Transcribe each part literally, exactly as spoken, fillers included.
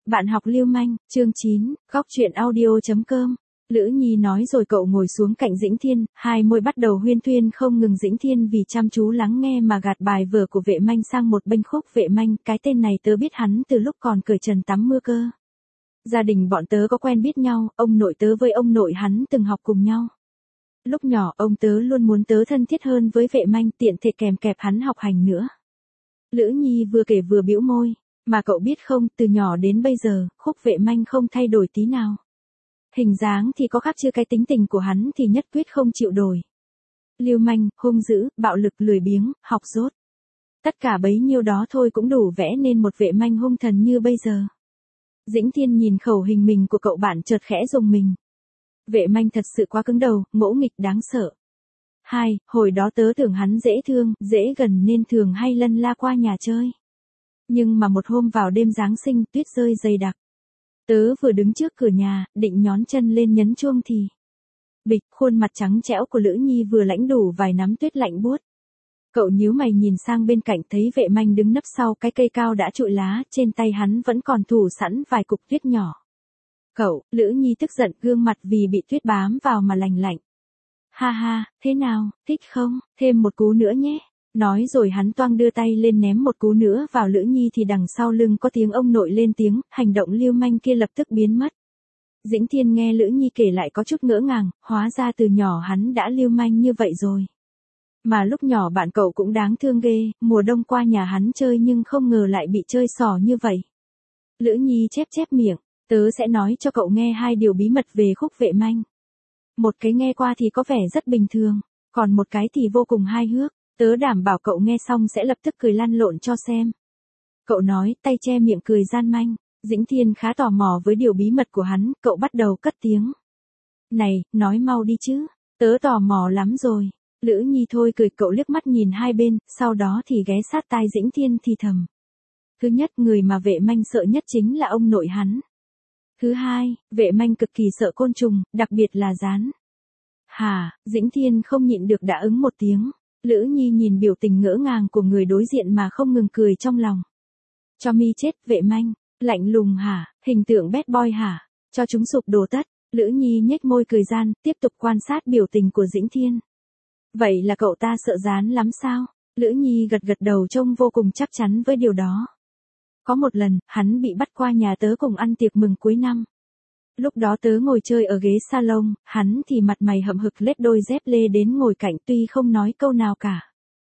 Bạn học lưu manh, chương chín, góc truyện audio chấm com. Lữ Nhi nói rồi cậu ngồi xuống cạnh Dĩnh Thiên, hai môi bắt đầu huyên thuyên không ngừng. Dĩnh Thiên vì chăm chú lắng nghe mà gạt bài vở của Vệ Manh sang một bên. Khúc Vệ Manh, cái tên này tớ biết hắn từ lúc còn cởi trần tắm mưa cơ. Gia đình bọn tớ có quen biết nhau, ông nội tớ với ông nội hắn từng học cùng nhau. Lúc nhỏ ông tớ luôn muốn tớ thân thiết hơn với Vệ Manh, tiện thể kèm kẹp hắn học hành nữa. Lữ Nhi vừa kể vừa bĩu môi. Mà cậu biết không, từ nhỏ đến bây giờ, Khúc Vệ Manh không thay đổi tí nào. Hình dáng thì có khác chưa, cái tính tình của hắn thì nhất quyết không chịu đổi. Lưu manh, hung dữ, bạo lực, lười biếng, học dốt. Tất cả bấy nhiêu đó thôi cũng đủ vẽ nên một Vệ Manh hung thần như bây giờ. Dĩnh Thiên nhìn khẩu hình mình của cậu bạn chợt khẽ rùng mình. Vệ Manh thật sự quá cứng đầu, ngỗ nghịch đáng sợ. Hai, hồi đó tớ tưởng hắn dễ thương, dễ gần nên thường hay lân la qua nhà chơi. Nhưng mà một hôm vào đêm Giáng sinh, tuyết rơi dày đặc. Tớ vừa đứng trước cửa nhà, định nhón chân lên nhấn chuông thì... Bịch, khuôn mặt trắng trẻo của Lữ Nhi vừa lãnh đủ vài nắm tuyết lạnh buốt. Cậu nhíu mày nhìn sang bên cạnh thấy Vệ Manh đứng nấp sau cái cây cao đã trụi lá, trên tay hắn vẫn còn thủ sẵn vài cục tuyết nhỏ. Cậu, Lữ Nhi tức giận, gương mặt vì bị tuyết bám vào mà lành lạnh. Ha ha, thế nào, thích không, thêm một cú nữa nhé. Nói rồi hắn toang đưa tay lên ném một cú nữa vào Lữ Nhi thì đằng sau lưng có tiếng ông nội lên tiếng, hành động lưu manh kia lập tức biến mất. Dĩnh Thiên nghe Lữ Nhi kể lại có chút ngỡ ngàng, hóa ra từ nhỏ hắn đã lưu manh như vậy rồi. Mà lúc nhỏ bạn cậu cũng đáng thương ghê, mùa đông qua nhà hắn chơi nhưng không ngờ lại bị chơi xỏ như vậy. Lữ Nhi chép chép miệng, tớ sẽ nói cho cậu nghe hai điều bí mật về Khúc Vệ Manh. Một cái nghe qua thì có vẻ rất bình thường, còn một cái thì vô cùng hài hước. Tớ đảm bảo cậu nghe xong sẽ lập tức cười lăn lộn cho xem. Cậu nói, tay che miệng cười gian manh. Dĩnh Thiên khá tò mò với điều bí mật của hắn, cậu bắt đầu cất tiếng. Này, nói mau đi chứ, tớ tò mò lắm rồi. Lữ Nhi thôi cười, cậu liếc mắt nhìn hai bên, sau đó thì ghé sát tai Dĩnh Thiên thì thầm. Thứ nhất, người mà Vệ Manh sợ nhất chính là ông nội hắn. Thứ hai, Vệ Manh cực kỳ sợ côn trùng, đặc biệt là gián. Hả, Dĩnh Thiên không nhịn được đã ứng một tiếng. Lữ Nhi nhìn biểu tình ngỡ ngàng của người đối diện mà không ngừng cười trong lòng. Cho mi chết, Vệ Manh, lạnh lùng hả, hình tượng bad boy hả, cho chúng sụp đổ tất. Lữ Nhi nhếch môi cười gian, tiếp tục quan sát biểu tình của Dĩnh Thiên. Vậy là cậu ta sợ gián lắm sao? Lữ Nhi gật gật đầu trông vô cùng chắc chắn với điều đó. Có một lần, hắn bị bắt qua nhà tớ cùng ăn tiệc mừng cuối năm. Lúc đó tớ ngồi chơi ở ghế salon, hắn thì mặt mày hậm hực lết đôi dép lê đến ngồi cạnh tuy không nói câu nào cả.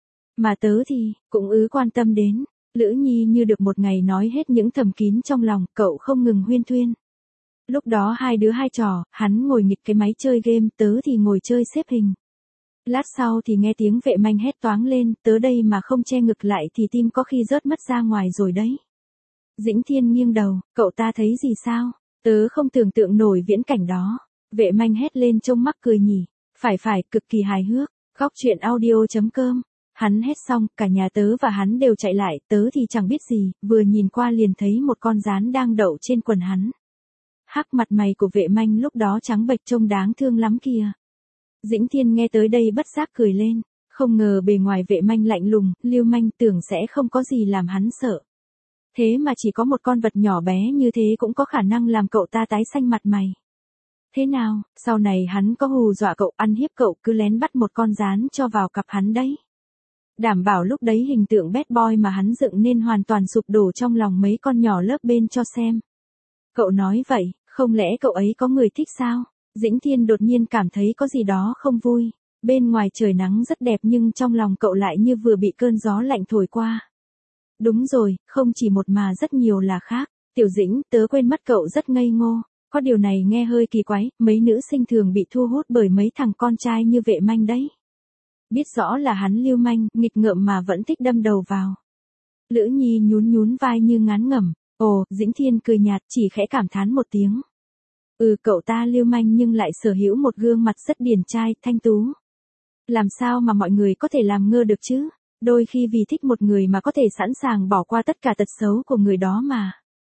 Mà tớ thì, cũng ứ quan tâm đến. Lữ Nhi như được một ngày nói hết những thầm kín trong lòng, cậu không ngừng huyên thuyên. Lúc đó hai đứa hai trò, hắn ngồi nghịch cái máy chơi game, tớ thì ngồi chơi xếp hình. Lát sau thì nghe tiếng Vệ Manh hét toáng lên, tớ đây mà không che ngực lại thì tim có khi rớt mất ra ngoài rồi đấy. Dĩnh Thiên nghiêng đầu, cậu ta thấy gì sao? Tớ không tưởng tượng nổi viễn cảnh đó. Vệ Manh hét lên trông mắc cười nhỉ. Phải phải, cực kỳ hài hước. Góc truyện audio chấm com. Hắn hét xong, cả nhà tớ và hắn đều chạy lại, tớ thì chẳng biết gì, vừa nhìn qua liền thấy một con gián đang đậu trên quần hắn. Hắc, mặt mày của Vệ Manh lúc đó trắng bệch trông đáng thương lắm kìa. Dĩnh Thiên nghe tới đây bất giác cười lên. Không ngờ bề ngoài Vệ Manh lạnh lùng, lưu manh, tưởng sẽ không có gì làm hắn sợ. Thế mà chỉ có một con vật nhỏ bé như thế cũng có khả năng làm cậu ta tái xanh mặt mày. Thế nào, sau này hắn có hù dọa cậu, ăn hiếp cậu, cứ lén bắt một con gián cho vào cặp hắn đấy. Đảm bảo lúc đấy hình tượng bad boy mà hắn dựng nên hoàn toàn sụp đổ trong lòng mấy con nhỏ lớp bên cho xem. Cậu nói vậy, không lẽ cậu ấy có người thích sao? Dĩnh Thiên đột nhiên cảm thấy có gì đó không vui. Bên ngoài trời nắng rất đẹp nhưng trong lòng cậu lại như vừa bị cơn gió lạnh thổi qua. Đúng rồi, không chỉ một mà rất nhiều là khác. Tiểu Dĩnh, tớ quên mất cậu rất ngây ngô. Có điều này nghe hơi kỳ quái, mấy nữ sinh thường bị thu hút bởi mấy thằng con trai như Vệ Manh đấy. Biết rõ là hắn lưu manh, nghịch ngợm mà vẫn thích đâm đầu vào. Lữ Nhi nhún nhún vai như ngán ngẩm. Ồ, Dĩnh Thiên cười nhạt, chỉ khẽ cảm thán một tiếng. Ừ, cậu ta lưu manh nhưng lại sở hữu một gương mặt rất điển trai, thanh tú. Làm sao mà mọi người có thể làm ngơ được chứ? Đôi khi vì thích một người mà có thể sẵn sàng bỏ qua tất cả tật xấu của người đó mà.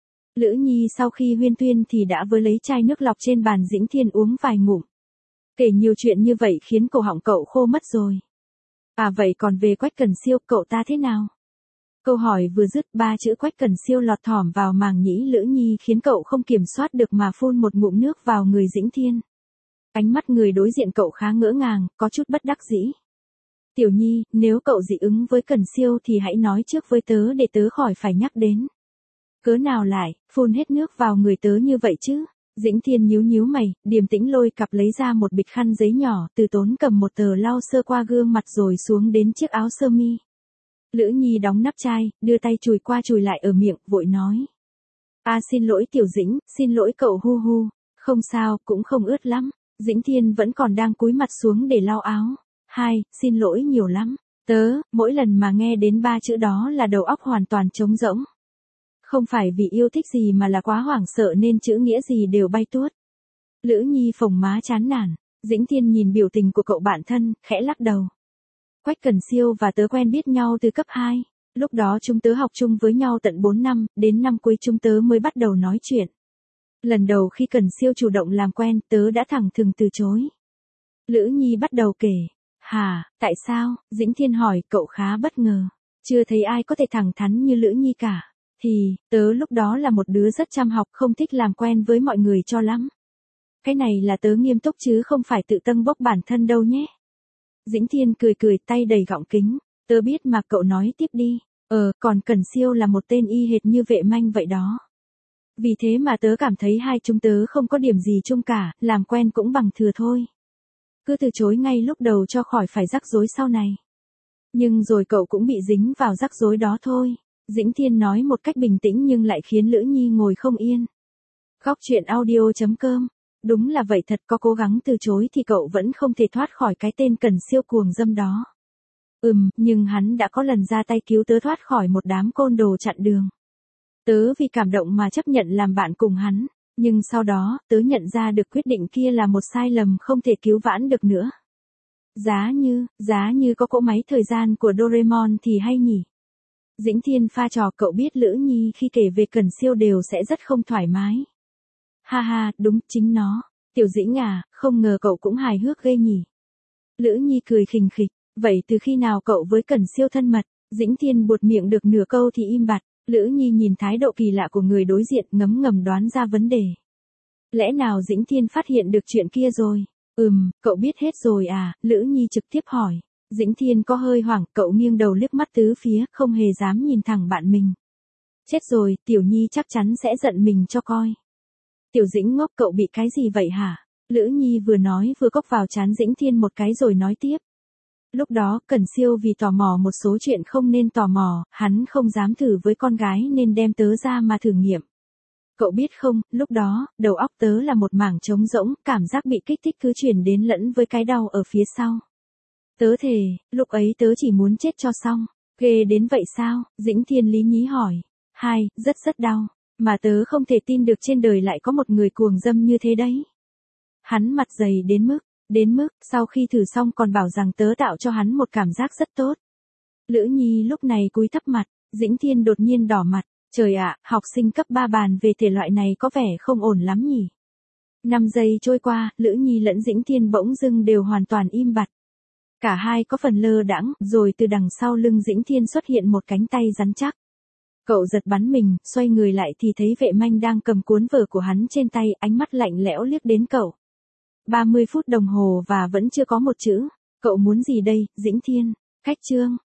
Lữ Nhi sau khi huyên thuyên thì đã với lấy chai nước lọc trên bàn Dĩnh Thiên uống vài ngụm. Kể nhiều chuyện như vậy khiến cổ họng cậu khô mất rồi. À vậy còn về Quách Cần Siêu, cậu ta thế nào? Câu hỏi vừa dứt, ba chữ Quách Cẩn Siêu lọt thỏm vào màng nhĩ Lữ Nhi khiến cậu không kiểm soát được mà phun một ngụm nước vào người Dĩnh Thiên. Ánh mắt người đối diện cậu khá ngỡ ngàng, có chút bất đắc dĩ. Tiểu Nhi, nếu cậu dị ứng với Cẩn Siêu thì hãy nói trước với tớ để tớ khỏi phải nhắc đến. Cớ nào lại, phun hết nước vào người tớ như vậy chứ? Dĩnh Thiên nhíu nhíu mày, điềm tĩnh lôi cặp lấy ra một bịch khăn giấy nhỏ, từ tốn cầm một tờ lau sơ qua gương mặt rồi xuống đến chiếc áo sơ mi. Lữ Nhi đóng nắp chai, đưa tay chùi qua chùi lại ở miệng, vội nói. À xin lỗi Tiểu Dĩnh, xin lỗi cậu hu hu, không sao, cũng không ướt lắm. Dĩnh Thiên vẫn còn đang cúi mặt xuống để lau áo. Hai, xin lỗi nhiều lắm. Tớ, mỗi lần mà nghe đến ba chữ đó là đầu óc hoàn toàn trống rỗng. Không phải vì yêu thích gì mà là quá hoảng sợ nên chữ nghĩa gì đều bay tuốt. Lữ Nhi phồng má chán nản. Dĩnh Thiên nhìn biểu tình của cậu bạn thân, khẽ lắc đầu. Quách Cẩn Siêu và tớ quen biết nhau từ cấp hai. Lúc đó chúng tớ học chung với nhau tận bốn năm, đến năm cuối chúng tớ mới bắt đầu nói chuyện. Lần đầu khi Cẩn Siêu chủ động làm quen, tớ đã thẳng thừng từ chối. Lữ Nhi bắt đầu kể. Hả, tại sao? Dĩnh Thiên hỏi, cậu khá bất ngờ. Chưa thấy ai có thể thẳng thắn như Lữ Nhi cả. Thì, tớ lúc đó là một đứa rất chăm học, không thích làm quen với mọi người cho lắm. Cái này là tớ nghiêm túc chứ không phải tự tâng bốc bản thân đâu nhé. Dĩnh Thiên cười cười, tay đầy gọng kính. Tớ biết mà, cậu nói tiếp đi. Ờ, còn Cẩn Siêu là một tên y hệt như Vệ Manh vậy đó. Vì thế mà tớ cảm thấy hai chúng tớ không có điểm gì chung cả, làm quen cũng bằng thừa thôi. Cứ từ chối ngay lúc đầu cho khỏi phải rắc rối sau này. Nhưng rồi cậu cũng bị dính vào rắc rối đó thôi. Dĩnh Thiên nói một cách bình tĩnh nhưng lại khiến Lữ Nhi ngồi không yên. Góc truyện audio chấm com. Đúng là vậy, thật, có cố gắng từ chối thì cậu vẫn không thể thoát khỏi cái tên Cẩn Siêu cuồng dâm đó. Ừm, nhưng hắn đã có lần ra tay cứu tớ thoát khỏi một đám côn đồ chặn đường. Tớ vì cảm động mà chấp nhận làm bạn cùng hắn, nhưng sau đó, tớ nhận ra được quyết định kia là một sai lầm không thể cứu vãn được nữa. Giá như, giá như có cỗ máy thời gian của Doraemon thì hay nhỉ. Dĩnh Thiên pha trò, cậu biết Lữ Nhi khi kể về Cẩn Siêu đều sẽ rất không thoải mái. Ha ha, đúng, chính nó. Tiểu Dĩnh à, không ngờ cậu cũng hài hước ghê nhỉ. Lữ Nhi cười khình khịch, vậy từ khi nào cậu với Cẩn Siêu thân mật? Dĩnh Thiên buột miệng được nửa câu thì im bặt. Lữ Nhi nhìn thái độ kỳ lạ của người đối diện, ngấm ngầm đoán ra vấn đề. Lẽ nào Dĩnh Thiên phát hiện được chuyện kia rồi? Ừm, cậu biết hết rồi à? Lữ Nhi trực tiếp hỏi. Dĩnh Thiên có hơi hoảng, cậu nghiêng đầu liếc mắt tứ phía, không hề dám nhìn thẳng bạn mình. Chết rồi, Tiểu Nhi chắc chắn sẽ giận mình cho coi. Tiểu Dĩnh ngốc, cậu bị cái gì vậy hả? Lữ Nhi vừa nói vừa cốc vào trán Dĩnh Thiên một cái rồi nói tiếp. Lúc đó, Cẩn Siêu vì tò mò một số chuyện không nên tò mò, hắn không dám thử với con gái nên đem tớ ra mà thử nghiệm. Cậu biết không, lúc đó, đầu óc tớ là một mảng trống rỗng, cảm giác bị kích thích cứ chuyển đến lẫn với cái đau ở phía sau. Tớ thề, lúc ấy tớ chỉ muốn chết cho xong. Ghê đến vậy sao? Dĩnh Thiên lý nhí hỏi. Hai, rất rất đau. Mà tớ không thể tin được trên đời lại có một người cuồng dâm như thế đấy. Hắn mặt dày đến mức, đến mức, sau khi thử xong còn bảo rằng tớ tạo cho hắn một cảm giác rất tốt. Lữ Nhi lúc này cúi thấp mặt, Dĩnh Thiên đột nhiên đỏ mặt. Trời ạ, học sinh cấp ba bàn về thể loại này có vẻ không ổn lắm nhỉ. Năm giây trôi qua, Lữ Nhi lẫn Dĩnh Thiên bỗng dưng đều hoàn toàn im bặt. Cả hai có phần lơ đãng, rồi từ đằng sau lưng Dĩnh Thiên xuất hiện một cánh tay rắn chắc. Cậu giật bắn mình, xoay người lại thì thấy Vệ Manh đang cầm cuốn vở của hắn trên tay, ánh mắt lạnh lẽo liếc đến cậu. ba mươi phút đồng hồ và vẫn chưa có một chữ. Cậu muốn gì đây, Dĩnh Thiên? Khách trương.